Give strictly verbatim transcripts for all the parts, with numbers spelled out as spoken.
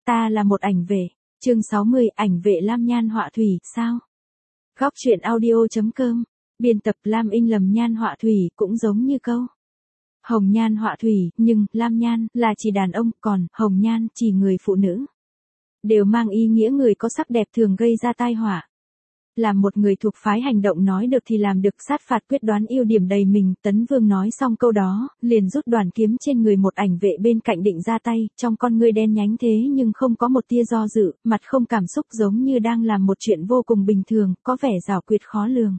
Ta là một ảnh vệ. Chương sáu mươi, ảnh vệ Lam Nhan Họa Thủy, sao? Góc truyện audio.com. Biên tập Lam In lầm Nhan Họa Thủy cũng giống như câu Hồng Nhan Họa Thủy, nhưng Lam Nhan là chỉ đàn ông, còn Hồng Nhan chỉ người phụ nữ. Đều mang ý nghĩa người có sắc đẹp thường gây ra tai họa. Làm một người thuộc phái hành động nói được thì làm được, sát phạt quyết đoán, ưu điểm đầy mình. Tấn Vương nói xong câu đó, liền rút đoàn kiếm trên người một ảnh vệ bên cạnh định ra tay, trong con ngươi đen nhánh thế nhưng không có một tia do dự, mặt không cảm xúc, giống như đang làm một chuyện vô cùng bình thường, có vẻ giảo quyệt khó lường.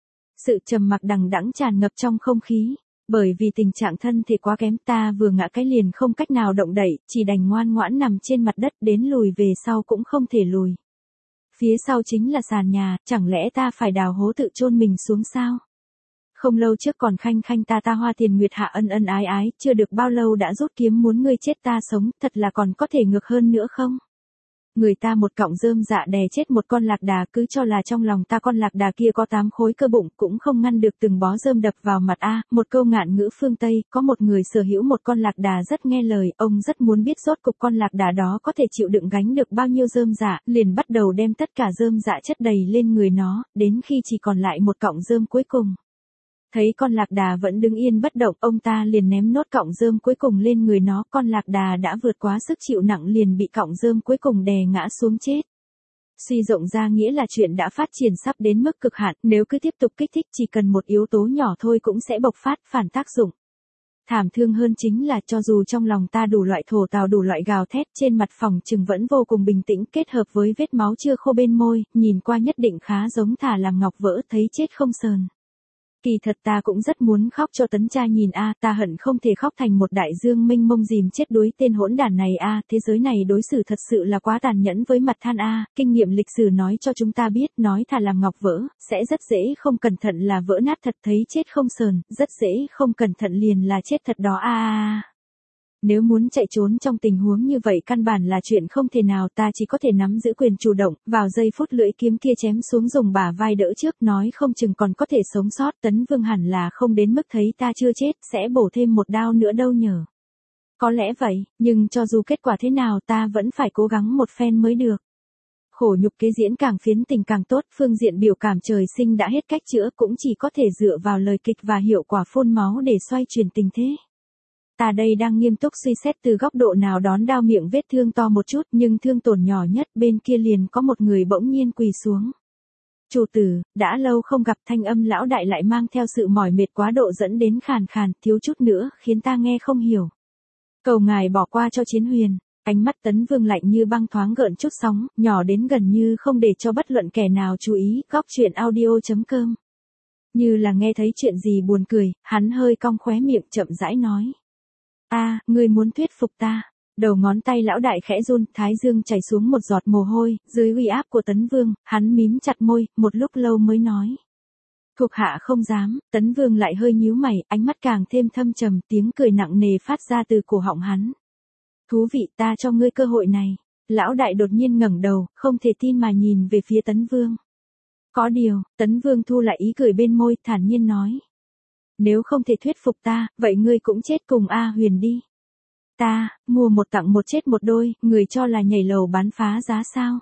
Sự trầm mặc đằng đẵng tràn ngập trong không khí. Bởi vì tình trạng thân thể quá kém, ta vừa ngã cái liền không cách nào động đậy, chỉ đành ngoan ngoãn nằm trên mặt đất, đến lùi về sau cũng không thể lùi. Phía sau chính là sàn nhà, chẳng lẽ ta phải đào hố tự chôn mình xuống sao? Không lâu trước còn khanh khanh ta ta hoa tiền nguyệt hạ ân ân ái ái, chưa được bao lâu đã rút kiếm muốn ngươi chết ta sống, thật là còn có thể ngược hơn nữa không? Người ta một cọng rơm dạ đè chết một con lạc đà, cứ cho là trong lòng ta con lạc đà kia có tám khối cơ bụng, cũng không ngăn được từng bó rơm đập vào mặt a. Một câu ngạn ngữ phương Tây, có một người sở hữu một con lạc đà rất nghe lời, ông rất muốn biết rốt cục con lạc đà đó có thể chịu đựng gánh được bao nhiêu rơm dạ, liền bắt đầu đem tất cả rơm dạ chất đầy lên người nó, đến khi chỉ còn lại một cọng rơm cuối cùng. Thấy con lạc đà vẫn đứng yên bất động, ông ta liền ném nốt cọng rơm cuối cùng lên người nó, con lạc đà đã vượt quá sức chịu nặng liền bị cọng rơm cuối cùng đè ngã xuống chết. Suy rộng ra nghĩa là chuyện đã phát triển sắp đến mức cực hạn, nếu cứ tiếp tục kích thích chỉ cần một yếu tố nhỏ thôi cũng sẽ bộc phát phản tác dụng. Thảm thương hơn chính là cho dù trong lòng ta đủ loại thổ tào đủ loại gào thét, trên mặt phòng trừng vẫn vô cùng bình tĩnh, kết hợp với vết máu chưa khô bên môi, nhìn qua nhất định khá giống thả làm ngọc vỡ, thấy chết không sờn. Kỳ thật ta cũng rất muốn khóc cho Tấn cha nhìn a, ta hận không thể khóc thành một đại dương mênh mông dìm chết đuối tên hỗn đản này a, thế giới này đối xử thật sự là quá tàn nhẫn với mặt than a, kinh nghiệm lịch sử nói cho chúng ta biết, nói thà làm ngọc vỡ, sẽ rất dễ không cẩn thận là vỡ nát thật, thấy chết không sờn, rất dễ không cẩn thận liền là chết thật đó a a. Nếu muốn chạy trốn trong tình huống như vậy căn bản là chuyện không thể nào, ta chỉ có thể nắm giữ quyền chủ động, vào giây phút lưỡi kiếm kia chém xuống dùng bả vai đỡ trước, nói không chừng còn có thể sống sót. Tấn Vương hẳn là không đến mức thấy ta chưa chết, sẽ bổ thêm một đao nữa đâu nhờ. Có lẽ vậy, nhưng cho dù kết quả thế nào ta vẫn phải cố gắng một phen mới được. Khổ nhục kế diễn càng phiến tình càng tốt, phương diện biểu cảm trời sinh đã hết cách chữa, cũng chỉ có thể dựa vào lời kịch và hiệu quả phun máu để xoay chuyển tình thế. Ta đây đang nghiêm túc suy xét từ góc độ nào đón đao, miệng vết thương to một chút nhưng thương tổn nhỏ nhất, bên kia liền có một người bỗng nhiên quỳ xuống. Chủ tử, đã lâu không gặp, thanh âm lão đại lại mang theo sự mỏi mệt quá độ dẫn đến khàn khàn, thiếu chút nữa khiến ta nghe không hiểu. Cầu ngài bỏ qua cho Chiến Huyền. Ánh mắt Tấn Vương lạnh như băng thoáng gợn chút sóng, nhỏ đến gần như không để cho bất luận kẻ nào chú ý. Góc truyện audio.com. Như là nghe thấy chuyện gì buồn cười, hắn hơi cong khóe miệng chậm rãi nói. A, à, ngươi muốn thuyết phục ta. Đầu ngón tay lão đại khẽ run, thái dương chảy xuống một giọt mồ hôi, dưới uy áp của Tấn Vương, hắn mím chặt môi, một lúc lâu mới nói. Thuộc hạ không dám. Tấn Vương lại hơi nhíu mày, ánh mắt càng thêm thâm trầm, tiếng cười nặng nề phát ra từ cổ họng hắn. Thú vị, ta cho ngươi cơ hội này. Lão đại đột nhiên ngẩng đầu, không thể tin mà nhìn về phía Tấn Vương. Có điều, Tấn Vương thu lại ý cười bên môi, thản nhiên nói. Nếu không thể thuyết phục ta, vậy ngươi cũng chết cùng A Huyền đi. Ta, mua một tặng một chết một đôi, người cho là nhảy lầu bán phá giá sao?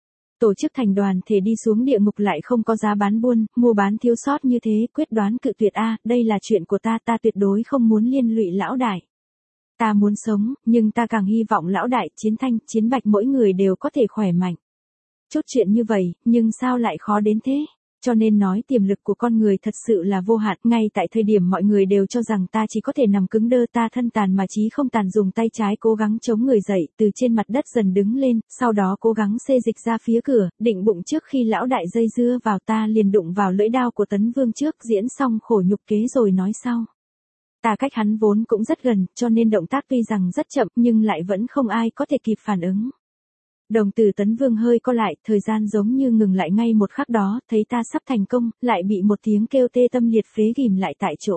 Tổ chức thành đoàn thể đi xuống địa ngục lại không có giá bán buôn, mua bán thiếu sót như thế, quyết đoán cự tuyệt A, đây là chuyện của ta, ta tuyệt đối không muốn liên lụy lão đại. Ta muốn sống, nhưng ta càng hy vọng lão đại, Chiến Thanh, Chiến Bạch mỗi người đều có thể khỏe mạnh. Chút chuyện như vậy, nhưng sao lại khó đến thế? Cho nên nói tiềm lực của con người thật sự là vô hạn, ngay tại thời điểm mọi người đều cho rằng ta chỉ có thể nằm cứng đơ, ta thân tàn mà chí không tàn, dùng tay trái cố gắng chống người dậy, từ trên mặt đất dần đứng lên, sau đó cố gắng xê dịch ra phía cửa, định bụng trước khi lão đại dây dưa vào ta liền đụng vào lưỡi đao của Tấn Vương trước, diễn xong khổ nhục kế rồi nói sau. Ta cách hắn vốn cũng rất gần, cho nên động tác tuy rằng rất chậm nhưng lại vẫn không ai có thể kịp phản ứng. Đồng tử Tấn Vương hơi co lại, thời gian giống như ngừng lại ngay một khắc đó, thấy ta sắp thành công, lại bị một tiếng kêu tê tâm liệt phế ghim lại tại chỗ.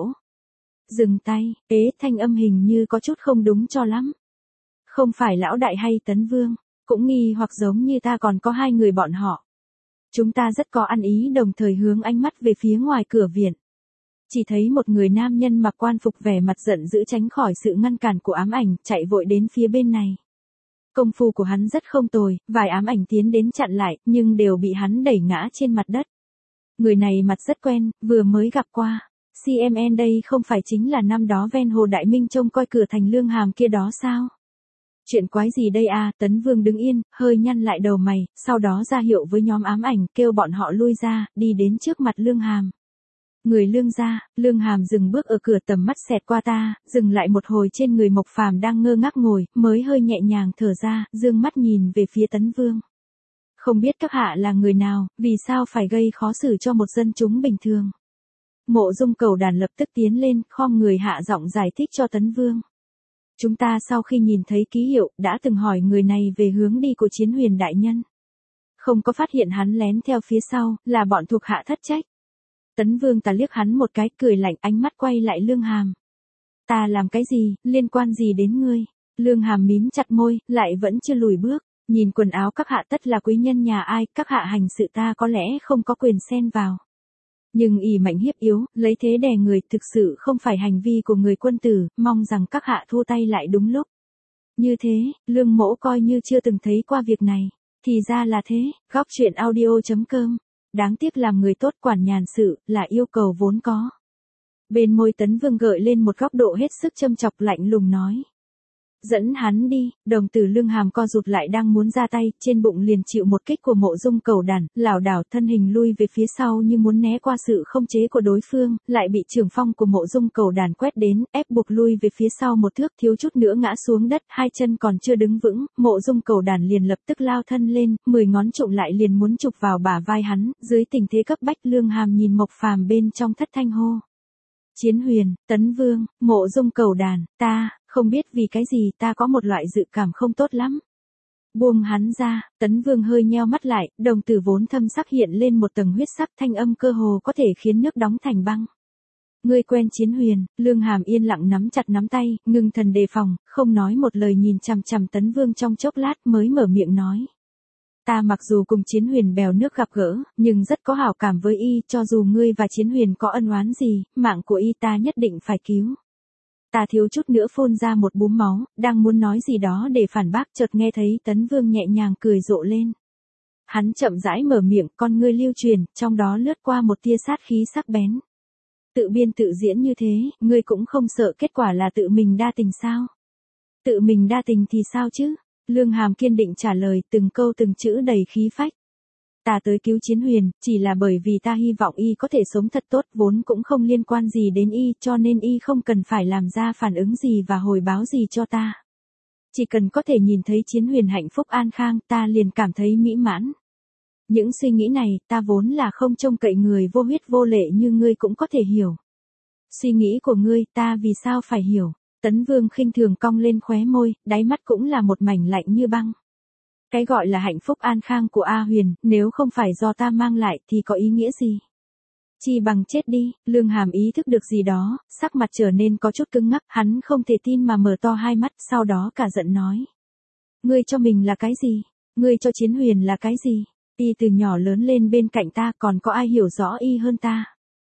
Dừng tay, ế, thanh âm hình như có chút không đúng cho lắm. Không phải lão đại hay Tấn Vương, cũng nghi hoặc giống như ta còn có hai người bọn họ. Chúng ta rất có ăn ý, đồng thời hướng ánh mắt về phía ngoài cửa viện. Chỉ thấy một người nam nhân mặc quan phục vẻ mặt giận dữ tránh khỏi sự ngăn cản của ám ảnh, chạy vội đến phía bên này. Công phu của hắn rất không tồi, vài ám ảnh tiến đến chặn lại, nhưng đều bị hắn đẩy ngã trên mặt đất. Người này mặt rất quen, vừa mới gặp qua. xê em en đây không phải chính là năm đó ven Hồ Đại Minh trông coi cửa thành Lương Hàm kia đó sao? Chuyện quái gì đây à? Tấn Vương đứng yên, hơi nhăn lại đầu mày, sau đó ra hiệu với nhóm ám ảnh, kêu bọn họ lui ra, đi đến trước mặt Lương Hàm. Người Lương gia. Lương Hàm dừng bước ở cửa, tầm mắt xẹt qua ta, dừng lại một hồi trên người Mộc Phàm đang ngơ ngác ngồi, mới hơi nhẹ nhàng thở ra, dương mắt nhìn về phía Tấn Vương. Không biết các hạ là người nào, vì sao phải gây khó xử cho một dân chúng bình thường. Mộ Dung Cẩu Đàn lập tức tiến lên, khom người hạ giọng giải thích cho Tấn Vương. Chúng ta sau khi nhìn thấy ký hiệu, đã từng hỏi người này về hướng đi của Chiến Huyền đại nhân. Không có phát hiện hắn lén theo phía sau, là bọn thuộc hạ thất trách. Tấn Vương ta liếc hắn một cái, cười lạnh, ánh mắt quay lại Lương Hàm. Ta làm cái gì, liên quan gì đến ngươi? Lương Hàm mím chặt môi, lại vẫn chưa lùi bước. Nhìn quần áo các hạ tất là quý nhân nhà ai, các hạ hành sự ta có lẽ không có quyền xen vào. Nhưng ỷ mạnh hiếp yếu, lấy thế đè người, thực sự không phải hành vi của người quân tử, mong rằng các hạ thu tay lại đúng lúc. Như thế, Lương Mỗ coi như chưa từng thấy qua việc này. Thì ra là thế. Góc truyện audio chấm com. Đáng tiếc làm người tốt quản nhàn sự, là yêu cầu vốn có. Bên môi Tấn Vương gợi lên một góc độ hết sức châm chọc, lạnh lùng nói. Dẫn hắn đi. Đồng tử Lương Hàm co rụt lại, đang muốn ra tay, trên bụng liền chịu một kích của Mộ Dung Cẩu Đàn, lảo đảo thân hình lui về phía sau như muốn né qua sự không chế của đối phương, lại bị trường phong của Mộ Dung Cẩu Đàn quét đến, ép buộc lui về phía sau một thước, thiếu chút nữa ngã xuống đất, hai chân còn chưa đứng vững, Mộ Dung Cẩu Đàn liền lập tức lao thân lên, mười ngón trụng lại liền muốn chụp vào bả vai hắn, dưới tình thế cấp bách Lương Hàm nhìn Mộc Phàm bên trong thất thanh hô. Chiến Huyền, Tấn Vương, Mộ Dung Cẩu Đàn, ta, không biết vì cái gì ta có một loại dự cảm không tốt lắm. Buông hắn ra, Tấn Vương hơi nheo mắt lại, đồng tử vốn thâm sắc hiện lên một tầng huyết sắc, thanh âm cơ hồ có thể khiến nước đóng thành băng. Ngươi quen Chiến Huyền? Lương Hàm yên lặng nắm chặt nắm tay, ngưng thần đề phòng, không nói một lời nhìn chằm chằm Tấn Vương trong chốc lát mới mở miệng nói. Ta mặc dù cùng Chiến Huyền bèo nước gặp gỡ, nhưng rất có hảo cảm với y, cho dù ngươi và Chiến Huyền có ân oán gì, mạng của y ta nhất định phải cứu. Ta thiếu chút nữa phun ra một búm máu, đang muốn nói gì đó để phản bác, chợt nghe thấy Tấn Vương nhẹ nhàng cười rộ lên. Hắn chậm rãi mở miệng, con ngươi lưu truyền, trong đó lướt qua một tia sát khí sắc bén. Tự biên tự diễn như thế, ngươi cũng không sợ kết quả là tự mình đa tình sao? Tự mình đa tình thì sao chứ? Lương Hàm kiên định trả lời, từng câu từng chữ đầy khí phách. Ta tới cứu Chiến Huyền, chỉ là bởi vì ta hy vọng y có thể sống thật tốt, vốn cũng không liên quan gì đến y, cho nên y không cần phải làm ra phản ứng gì và hồi báo gì cho ta. Chỉ cần có thể nhìn thấy Chiến Huyền hạnh phúc an khang, ta liền cảm thấy mỹ mãn. Những suy nghĩ này, ta vốn là không trông cậy người vô huyết vô lệ như ngươi cũng có thể hiểu. Suy nghĩ của ngươi, ta vì sao phải hiểu? Tấn Vương khinh thường cong lên khóe môi, đáy mắt cũng là một mảnh lạnh như băng. Cái gọi là hạnh phúc an khang của A Huyền, nếu không phải do ta mang lại thì có ý nghĩa gì? Chi bằng chết đi. Lương Hàm ý thức được gì đó, sắc mặt trở nên có chút cứng ngắc, hắn không thể tin mà mở to hai mắt, sau đó cả giận nói. Ngươi cho mình là cái gì? Ngươi cho Chiến Huyền là cái gì? Y từ nhỏ lớn lên bên cạnh ta, còn có ai hiểu rõ y hơn ta?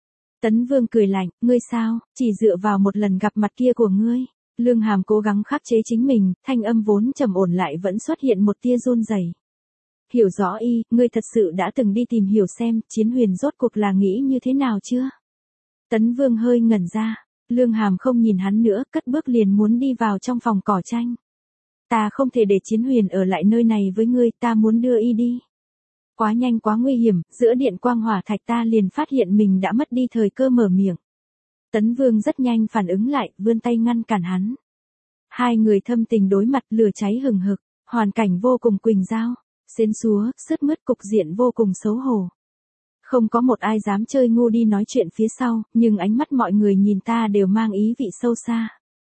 Tấn Vương cười lạnh, ngươi sao, chỉ dựa vào một lần gặp mặt kia của ngươi. Lương Hàm cố gắng khắc chế chính mình, thanh âm vốn trầm ổn lại vẫn xuất hiện một tia run rẩy. Hiểu rõ y, ngươi thật sự đã từng đi tìm hiểu xem, Chiến Huyền rốt cuộc là nghĩ như thế nào chưa? Tấn Vương hơi ngẩn ra, Lương Hàm không nhìn hắn nữa, cất bước liền muốn đi vào trong phòng cỏ tranh. Ta không thể để Chiến Huyền ở lại nơi này với ngươi, ta muốn đưa y đi. Quá nhanh quá nguy hiểm, giữa điện quang hỏa thạch ta liền phát hiện mình đã mất đi thời cơ mở miệng. Tấn Vương rất nhanh phản ứng lại, vươn tay ngăn cản hắn. Hai người thâm tình đối mặt, lửa cháy hừng hực, hoàn cảnh vô cùng quỳnh giao, xến xúa, sướt mướt, cục diện vô cùng xấu hổ. Không có một ai dám chơi ngu đi nói chuyện phía sau, nhưng ánh mắt mọi người nhìn ta đều mang ý vị sâu xa.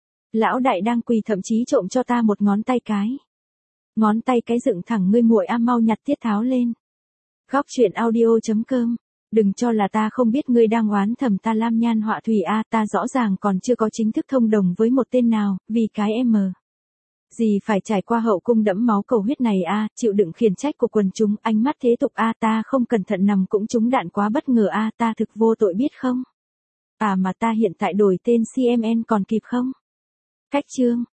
Lão đại đang quỳ thậm chí trộm cho ta một ngón tay cái. Ngón tay cái dựng thẳng, ngươi muội a, mau nhặt tiết tháo lên. Góc truyện audio chấm com. Đừng cho là ta không biết ngươi đang oán thầm ta Lam Nhan Họa Thủy a, ta rõ ràng còn chưa có chính thức thông đồng với một tên nào, vì cái em gì phải trải qua hậu cung đẫm máu cầu huyết này a, chịu đựng khiển trách của quần chúng, ánh mắt thế tục a, ta không cẩn thận nằm cũng trúng đạn quá bất ngờ a, ta thực vô tội biết không? À mà ta hiện tại đổi tên xê em en còn kịp không? Cách chương